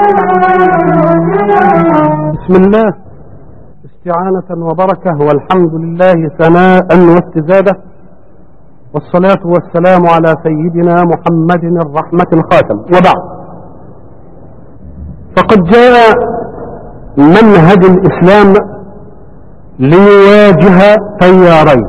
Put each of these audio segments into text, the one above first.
بسم الله استعانة وبركة، والحمد لله ثناء واستزادة، والصلاة والسلام على سيدنا محمد الرحمة الخاتم. وبعد، فقد جاء منهج الإسلام ليواجه تيارين.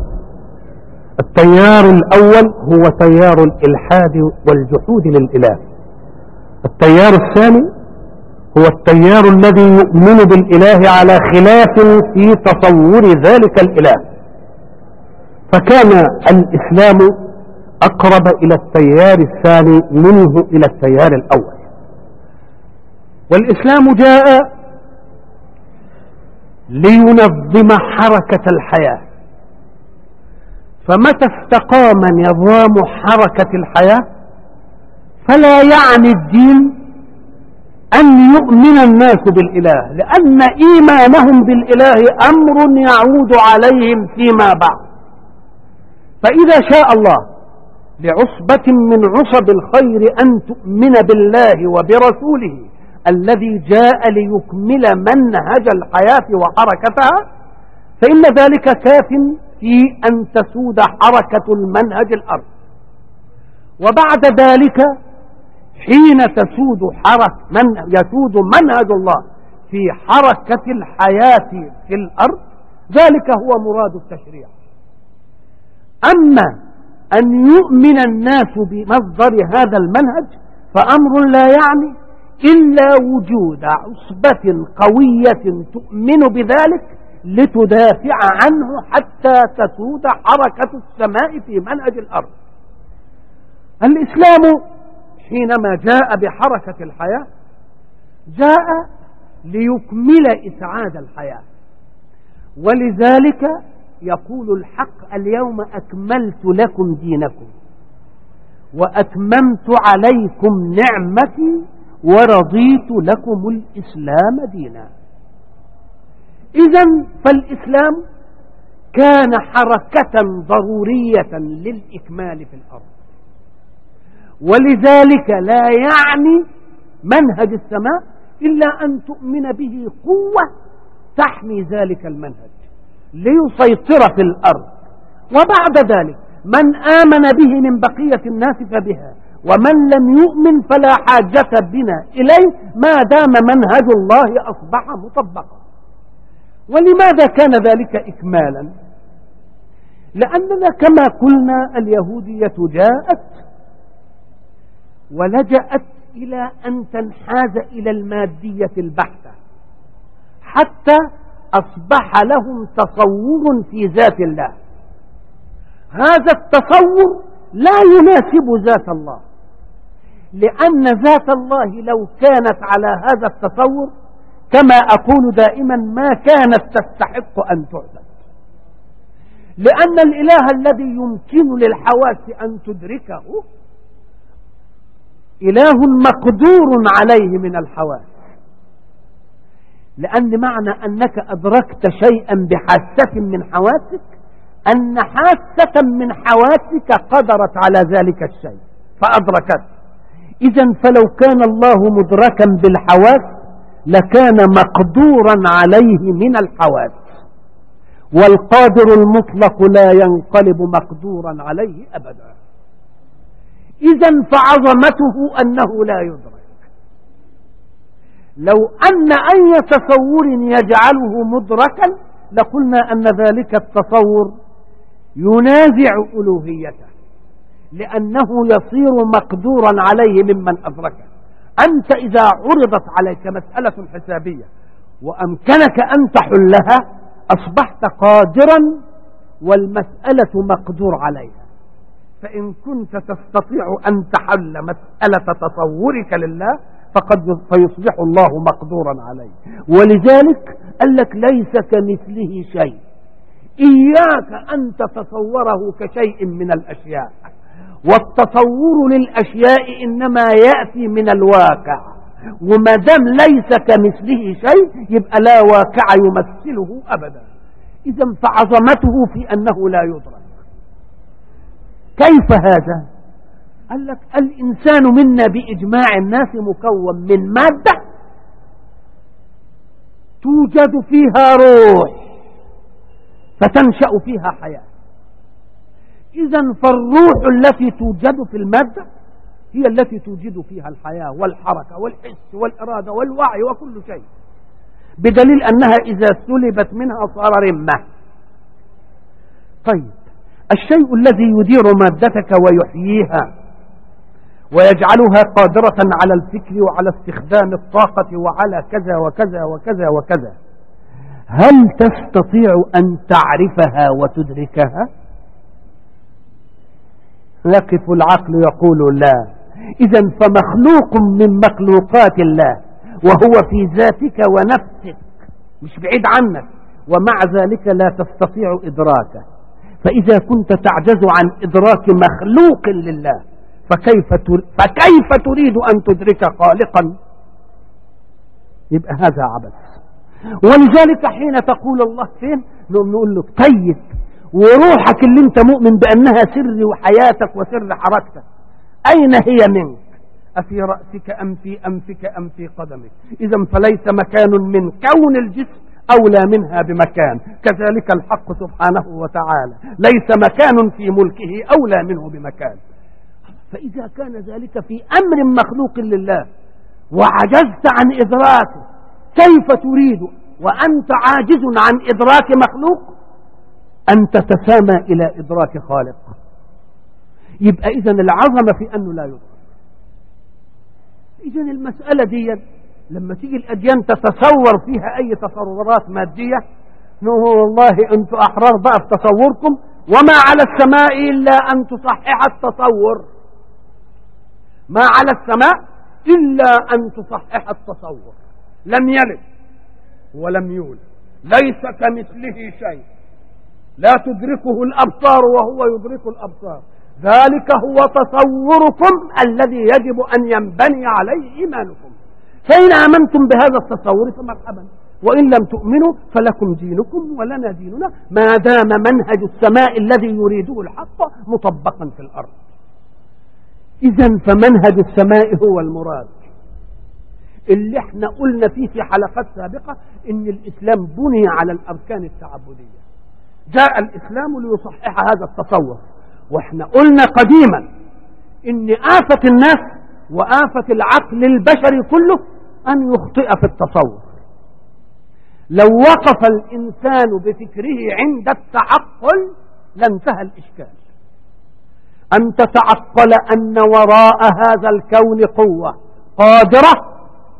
التيار الأول هو تيار الإلحاد والجحود للإله. التيار الثاني هو التيار الذي يؤمن بالإله على خلاف في تصور ذلك الإله. فكان الإسلام أقرب إلى التيار الثاني منه إلى التيار الأول. والإسلام جاء لينظم حركة الحياة، فمتى استقام نظام حركة الحياة فلا يعني الدين أن يؤمن الناس بالإله، لأن إيمانهم بالإله أمر يعود عليهم فيما بعد. فإذا شاء الله لعصبة من عصب الخير أن تؤمن بالله وبرسوله الذي جاء ليكمل منهج الحياة وحركتها، فإن ذلك كاف في أن تسود حركة المنهج الأرض. وبعد ذلك حين يسود منهج الله في حركة الحياة في الأرض، ذلك هو مراد التشريع. أما أن يؤمن الناس بمصدر هذا المنهج فأمر لا يعني إلا وجود عصبة قوية تؤمن بذلك لتدافع عنه حتى تسود حركة السماء في منهج الأرض. الإسلام حينما جاء بحركة الحياة جاء ليكمل إسعاد الحياة، ولذلك يقول الحق: اليوم أكملت لكم دينكم وأتممت عليكم نعمتي ورضيت لكم الإسلام دينا. إذن فالإسلام كان حركة ضرورية للإكمال في الأرض، ولذلك لا يعني منهج السماء إلا أن تؤمن به قوة تحمي ذلك المنهج ليسيطر في الأرض. وبعد ذلك من آمن به من بقية الناس فبها، ومن لم يؤمن فلا حاجة بنا إليه ما دام منهج الله أصبح مطبقا. ولماذا كان ذلك إكمالا؟ لأننا كما قلنا اليهودية جاءت ولجأت إلى أن تنحاز إلى المادية البحتة، حتى أصبح لهم تصور في ذات الله. هذا التصور لا يناسب ذات الله، لأن ذات الله لو كانت على هذا التصور كما أقول دائما ما كانت تستحق أن تعبد، لأن الإله الذي يمكن للحواس أن تدركه إله مقدور عليه من الحواس، لأن معنى أنك أدركت شيئا بحاسة من حواسك أن حاسة من حواسك قدرت على ذلك الشيء فأدركت. إذن فلو كان الله مدركا بالحواس لكان مقدورا عليه من الحواس، والقادر المطلق لا ينقلب مقدورا عليه أبدا. إذن فعظمته أنه لا يدرك. لو أن أي تصور يجعله مدركا لقلنا أن ذلك التصور ينازع ألوهيته، لأنه يصير مقدورا عليه ممن أدركه. أنت إذا عرضت عليك مسألة حسابية وأمكنك أن تحلها أصبحت قادرا والمسألة مقدور عليها. فإن كنت تستطيع أن تحل مسألة تصورك لله فيصبح الله مقدورا عليه. ولذلك قال لك ليس كمثله شيء، إياك أن تتصوره كشيء من الأشياء، والتصور للأشياء إنما يأتي من الواقع، وما دام ليس كمثله شيء يبقى لا واقع يمثله أبدا. إذا فعظمته في أنه لا يدرك. كيف هذا؟ قال لك الإنسان منا بإجماع الناس مكون من مادة توجد فيها روح فتنشأ فيها حياة. إذن فالروح التي توجد في المادة هي التي توجد فيها الحياة والحركة والحس والإرادة والوعي وكل شيء، بدليل أنها إذا سلبت منها صار رمة. طيب الشيء الذي يدير مادتك ويحييها ويجعلها قادرة على الفكر وعلى استخدام الطاقة وعلى كذا وكذا وكذا وكذا، هل تستطيع أن تعرفها وتدركها؟ يقف العقل يقول لا. إذن فمخلوق من مخلوقات الله وهو في ذاتك ونفسك مش بعيد عنك، ومع ذلك لا تستطيع إدراكه. فإذا كنت تعجز عن إدراك مخلوق لله فكيف تريد أن تدرك خالقا؟ يبقى هذا عبث. ولذلك حين تقول الله فين نقول له طيب وروحك اللي انت مؤمن بأنها سر وحياتك وسر حركتك أين هي منك؟ أفي رأسك أم في أنفك أم في قدمك؟ إذن فليس مكان من كون الجسم أولى منها بمكان، كذلك الحق سبحانه وتعالى ليس مكان في ملكه أولى منه بمكان. فإذا كان ذلك في أمر مخلوق لله وعجزت عن إدراكه، كيف تريد وأنت عاجز عن إدراك مخلوق أن تتسامى إلى إدراك خالق؟ يبقى إذن العظمة في أنه لا يدرك. إذن المسألة دي لما تيجي الأديان تتصور فيها أي تصورات مادية نقول والله أنتم أحرار بقى في تصوركم، وما على السماء إلا أن تصحح التصور. ما على السماء إلا أن تصحح التصور. لم يلد ولم يولد، ليس كمثله شيء، لا تدركه الأبصار وهو يدرك الأبصار، ذلك هو تصوركم الذي يجب أن ينبني عليه إيمانكم. فإن آمنتم بهذا التصور فمرحبا، وإن لم تؤمنوا فلكم دينكم ولنا ديننا، ما دام منهج السماء الذي يريده الحق مطبقا في الأرض. إذن فمنهج السماء هو المراد اللي احنا قلنا فيه في حلقات سابقة إن الإسلام بني على الأركان التعبدية. جاء الإسلام ليصحح هذا التصور، واحنا قلنا قديما إن آفة الناس وآفة العقل البشري كله أن يخطئ في التصور. لو وقف الإنسان بفكره عند التعقل لانتهى الإشكال. أن تتعقل أن وراء هذا الكون قوة قادرة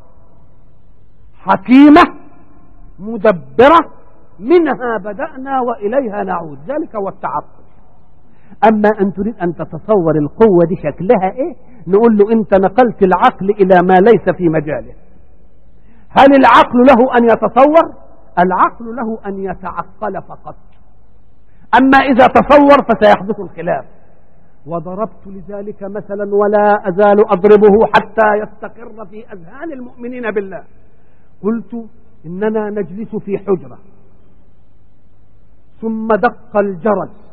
حكيمة مدبرة، منها بدأنا وإليها نعود، ذلك هو التعقل. أما أن تريد أن تتصور القوة دي شكلها إيه، نقول له أنت نقلت العقل إلى ما ليس في مجاله. هل العقل له أن يتصور؟ العقل له أن يتعقل فقط. أما إذا تصور فسيحدث الخلاف. وضربت لذلك مثلا ولا أزال أضربه حتى يستقر في أذهان المؤمنين بالله. قلت إننا نجلس في حجرة ثم دق الجرس،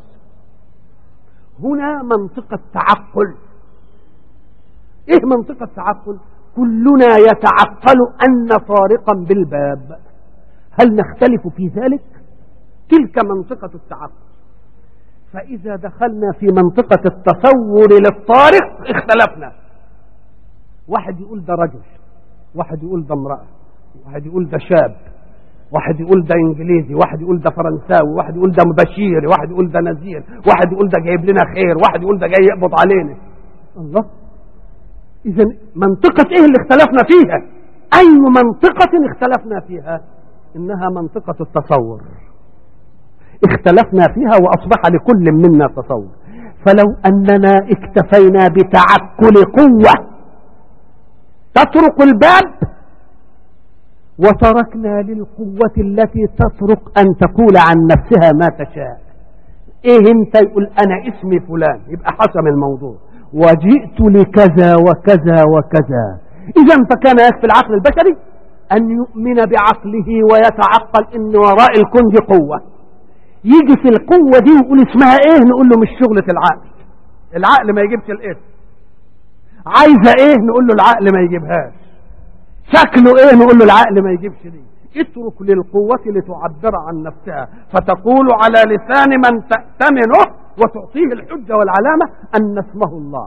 هنا منطقة تعقل. إيه منطقة تعقل؟ كلنا يتعقل أن طارقا بالباب. هل نختلف في ذلك؟ تلك منطقة التعقل. فإذا دخلنا في منطقة التصور للطارق اختلفنا. واحد يقول ده رجل، واحد يقول ده امرأة، واحد يقول ده شاب، واحد يقول ده انجليزي، واحد يقول ده فرنساوي، واحد يقول ده مبشير، واحد يقول ده نذير، واحد يقول ده جايب لنا خير، واحد يقول ده جاي يقبض علينا. الله، اذا منطقة ايه اللي اختلفنا فيها؟ اي منطقة اختلفنا فيها؟ انها منطقة التصور. اختلفنا فيها واصبح لكل منا تصور. فلو اننا اكتفينا بتعقل قوة تطرق الباب وتركنا للقوة التي تطرق أن تقول عن نفسها ما تشاء. إيه أنت يقول أنا اسمي فلان يبقى حسم الموضوع، وجئت لكذا وكذا وكذا. إذا فكان يكفي العقل البشري أن يؤمن بعقله ويتعقل إن وراء الكون دي قوة. يجي في القوة دي ويقول اسمها إيه، نقول له مش شغلة العقل. العقل ما يجيبش الاسم، عايزة ايه نقول له العقل ما يجيبهاش، شكله ايه نقول له العقل ما يجيبش دي. اترك للقوة لتعبر عن نفسها، فتقول على لسان من تأتمنه وتعطيه الحجة والعلامة أن اسمه الله،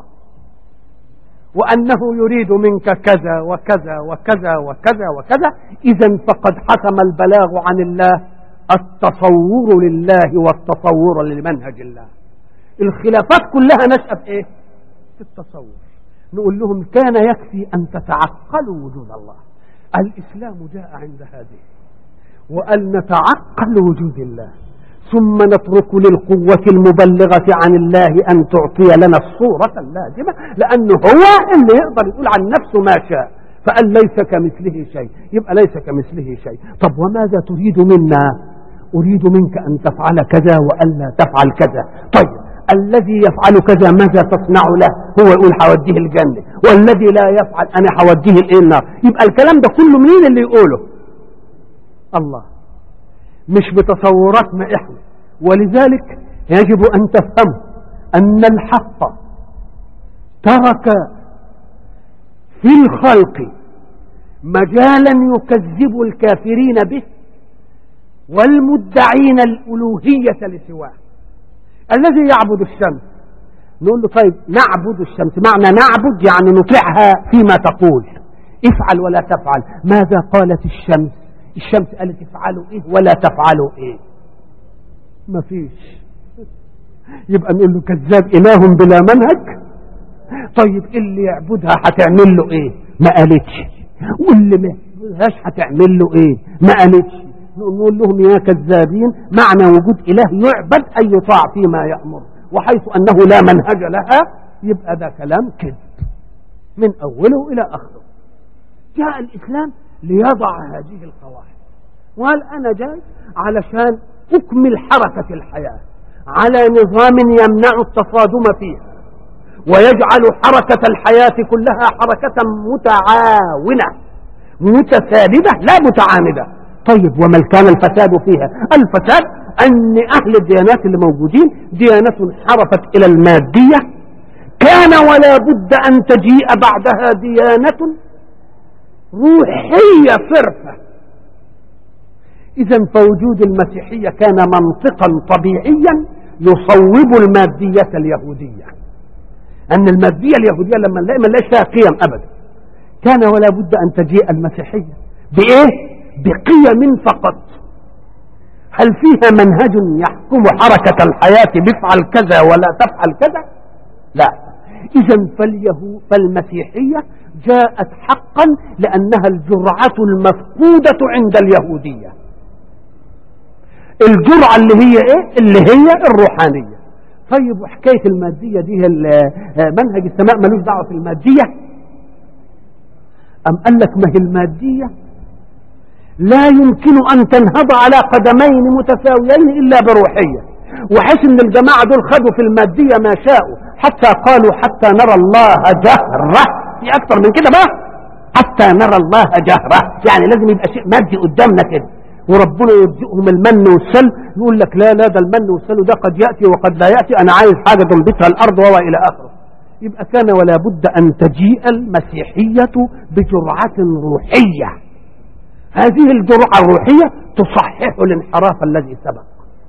وأنه يريد منك كذا وكذا وكذا وكذا وكذا. إذن فقد حكم البلاغ عن الله التصور لله والتصور لمنهج الله. الخلافات كلها نشأت ايه؟ في التصور. نقول لهم كان يكفي أن تتعقلوا وجود الله. الإسلام جاء عند هذه وأن نتعقل وجود الله، ثم نترك للقوة المبلغة عن الله أن تعطي لنا الصورة اللازمة، لأنه هو اللي يقدر يقول عن نفسه ما شاء، فقال ليس كمثله شيء، يبقى ليس كمثله شيء. طب وماذا تريد منا؟ أريد منك أن تفعل كذا وألا تفعل كذا. طيب الذي يفعل كذا ماذا تصنع له؟ هو يقول حوديه الجنة، والذي لا يفعل أنا حوديه النار. يبقى الكلام ده كله مين اللي يقوله؟ الله، مش بتصوراتنا احنا. ولذلك يجب أن تفهموا أن الحق ترك في الخلق مجالا يكذب الكافرين به والمدعين الألوهية لسواه. الذي يعبد الشمس نقول له طيب نعبد الشمس، معنى نعبد يعني نطيعها فيما تقول، افعل ولا تفعل. ماذا قالت الشمس؟ الشمس قالت افعلوا ايه ولا تفعلوا ايه؟ ما فيش. يبقى نقول له كذاب إله بلا منهج. طيب اللي يعبدها هتعمل له ايه؟ ما قالتش. واللي ما يعبدهاش هتعمل له ايه؟ ما قالتش. نقول لهم يا كذابين، معنى وجود إله يعبد أن يطاع فيما يأمر، وحيث أنه لا منهج لها يبقى ده كلام كذب من أوله إلى آخره. جاء الإسلام ليضع هذه القواعد، وقال أنا جاي علشان أكمل حركة الحياة على نظام يمنع التصادم فيها، ويجعل حركة الحياة كلها حركة متعاونة متساندة لا متعاندة. طيب وما كان الفساد فيها؟ الفساد أن أهل الديانات اللي موجودين ديانة انحرفت إلى المادية، كان ولا بد أن تجيء بعدها ديانة روحية صرفة. إذن فوجود المسيحية كان منطقا طبيعيا يصوب المادية اليهودية، أن المادية اليهودية لما نلاقي فيها قيم أبدا، كان ولا بد أن تجيء المسيحية بإيه؟ بقيم فقط. هل فيها منهج يحكم حركة الحياة بفعل كذا ولا تفعل كذا؟ لا. إذن فالمسيحية جاءت حقا لأنها الجرعة المفقودة عند اليهودية. الجرعة اللي هي إيه؟ اللي هي الروحانية. طيب وحكاية المادية دي منهج السماء ملوش دعوة في المادية؟ أم قال لك ما هي المادية لا يمكن أن تنهض على قدمين متساويين إلا بروحية، وحيث أن الجماعة دول خدوا في المادية ما شاءوا، حتى قالوا حتى نرى الله جهرة. في أكثر من كده بقى، حتى نرى الله جهرة، يعني لازم يبقى شيء مادي قدامنا كده. وربنا يرزقهم المن والسل، يقول لك لا ده المن والسل ده قد يأتي وقد لا يأتي، أنا عايز حاجة تنبتها الأرض وإلى آخره. يبقى كان ولا بد أن تجيء المسيحية بجرعة روحية، هذه الجرعة الروحية تصحح الانحراف الذي سبق.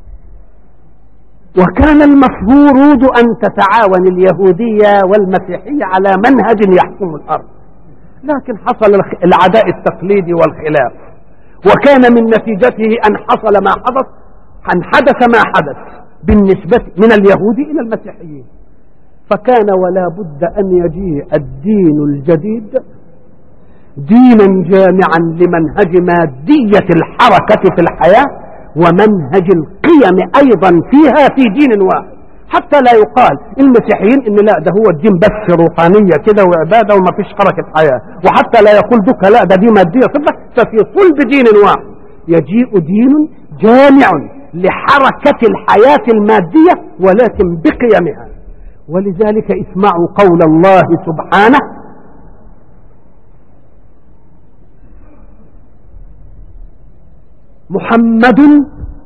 وكان المفروض أن تتعاون اليهودية والمسيحية على منهج يحكم الأرض، لكن حصل العداء التقليدي والخلاف، وكان من نتيجته أن حصل ما حدث، أن حدث ما حدث بالنسبة من اليهود إلى المسيحيين. فكان ولا بد أن يجيء الدين الجديد دينا جامعا لمنهج مادية الحركة في الحياة ومنهج القيم أيضا فيها في دين واحد، حتى لا يقال المسيحيين إن لا ده هو الدين بس روحانية كده وعبادة وما فيش حركة حياة، وحتى لا يقول دك لا ده دي مادية صفة. ففي صلب دين واحد يجيء دين جامع لحركة الحياة المادية ولكن بقيمها. ولذلك اسمعوا قول الله سبحانه: محمد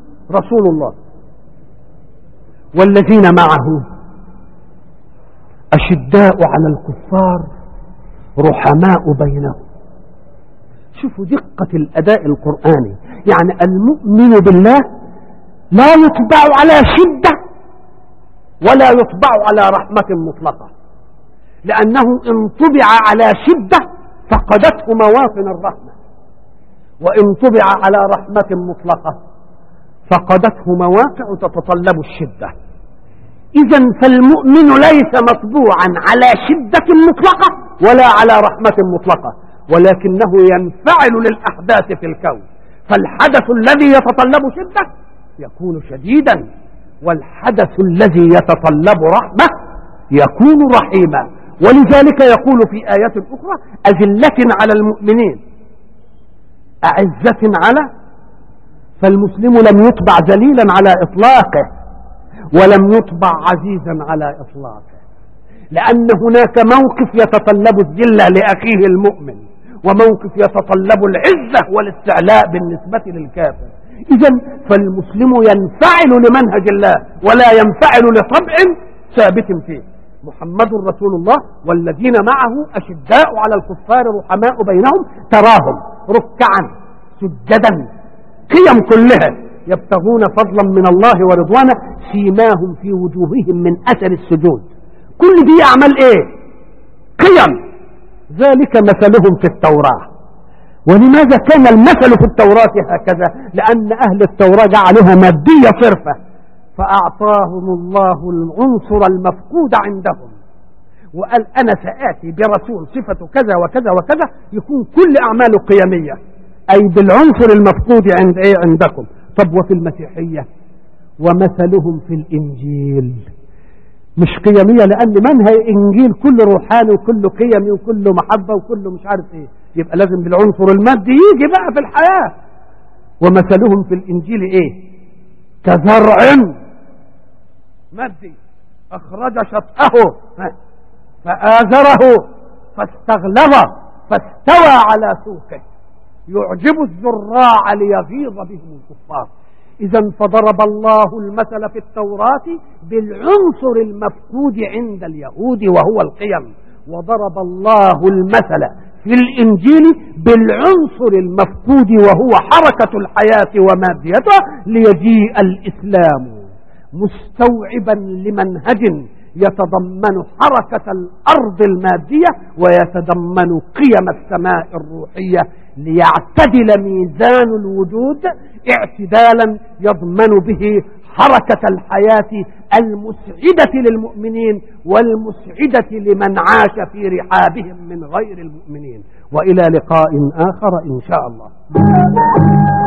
رسول الله والذين معه أشداء على الكفار رحماء بينهم. شوفوا دقة الأداء القرآني، يعني المؤمن بالله لا يطبع على شدة ولا يطبع على رحمة مطلقة، لأنه إن طبع على شدة فقدته مواطن الرحمة، وإن طبع على رحمة مطلقة فقدته مواقع تتطلب الشدة. إذن فالمؤمن ليس مطبوعا على شدة مطلقة ولا على رحمة مطلقة، ولكنه ينفعل للأحداث في الكون، فالحدث الذي يتطلب شدة يكون شديدا، والحدث الذي يتطلب رحمة يكون رحيما. ولذلك يقول في آيات أخرى أذلة على المؤمنين أعزة على، فالمسلم لم يطبع ذليلا على إطلاقه ولم يطبع عزيزا على إطلاقه، لأن هناك موقف يتطلب الذلة لأخيه المؤمن، وموقف يتطلب العزة والاستعلاء بالنسبة للكافر. إذن فالمسلم ينفعل لمنهج الله ولا ينفعل لطبع ثابت فيه. محمد رسول الله والذين معه أشداء على الكفار رحماء بينهم تراهم ركعا سجدا، قيم كلها يبتغون فضلا من الله ورضوانه سيماهم في وجوههم من أثر السجود. كل دي أعمال إيه؟ قيم. ذلك مثلهم في التوراة. ولماذا كان المثل في التوراة هكذا؟ لأن أهل التوراة جعلوها مادية صرفة، فأعطاهم الله العنصر المفقود عندهم، وقال أنا سآتي برسول صفة كذا وكذا وكذا يكون كل أعماله قيمية، أي بالعنصر المفقود عند إيه عندكم. طب وفي المسيحية ومثلهم في الإنجيل مش قيمية، لأن منهج الإنجيل كله روحاني وكله قيمي وكله محبة وكله مش عارف إيه، يبقى لازم بالعنصر المادي يجي بقى في الحياة. ومثلهم في الإنجيل إيه؟ كزرع مادي أخرج شطأه فآزره فاستغلظ فاستوى على سوقه يعجب الزراع ليغيظ بهم الكفار. إذا فضرب الله المثل في التوراة بالعنصر المفقود عند اليهود وهو القيم، وضرب الله المثل في الإنجيل بالعنصر المفقود وهو حركة الحياة وماديتها، ليجيء الإسلام مستوعبا لمنهج يتضمن حركة الأرض المادية ويتضمن قيم السماء الروحية، ليعتدل ميزان الوجود اعتدالا يضمن به حركة الحياة المسعدة للمؤمنين والمسعدة لمن عاش في رحابهم من غير المؤمنين. وإلى لقاء آخر إن شاء الله.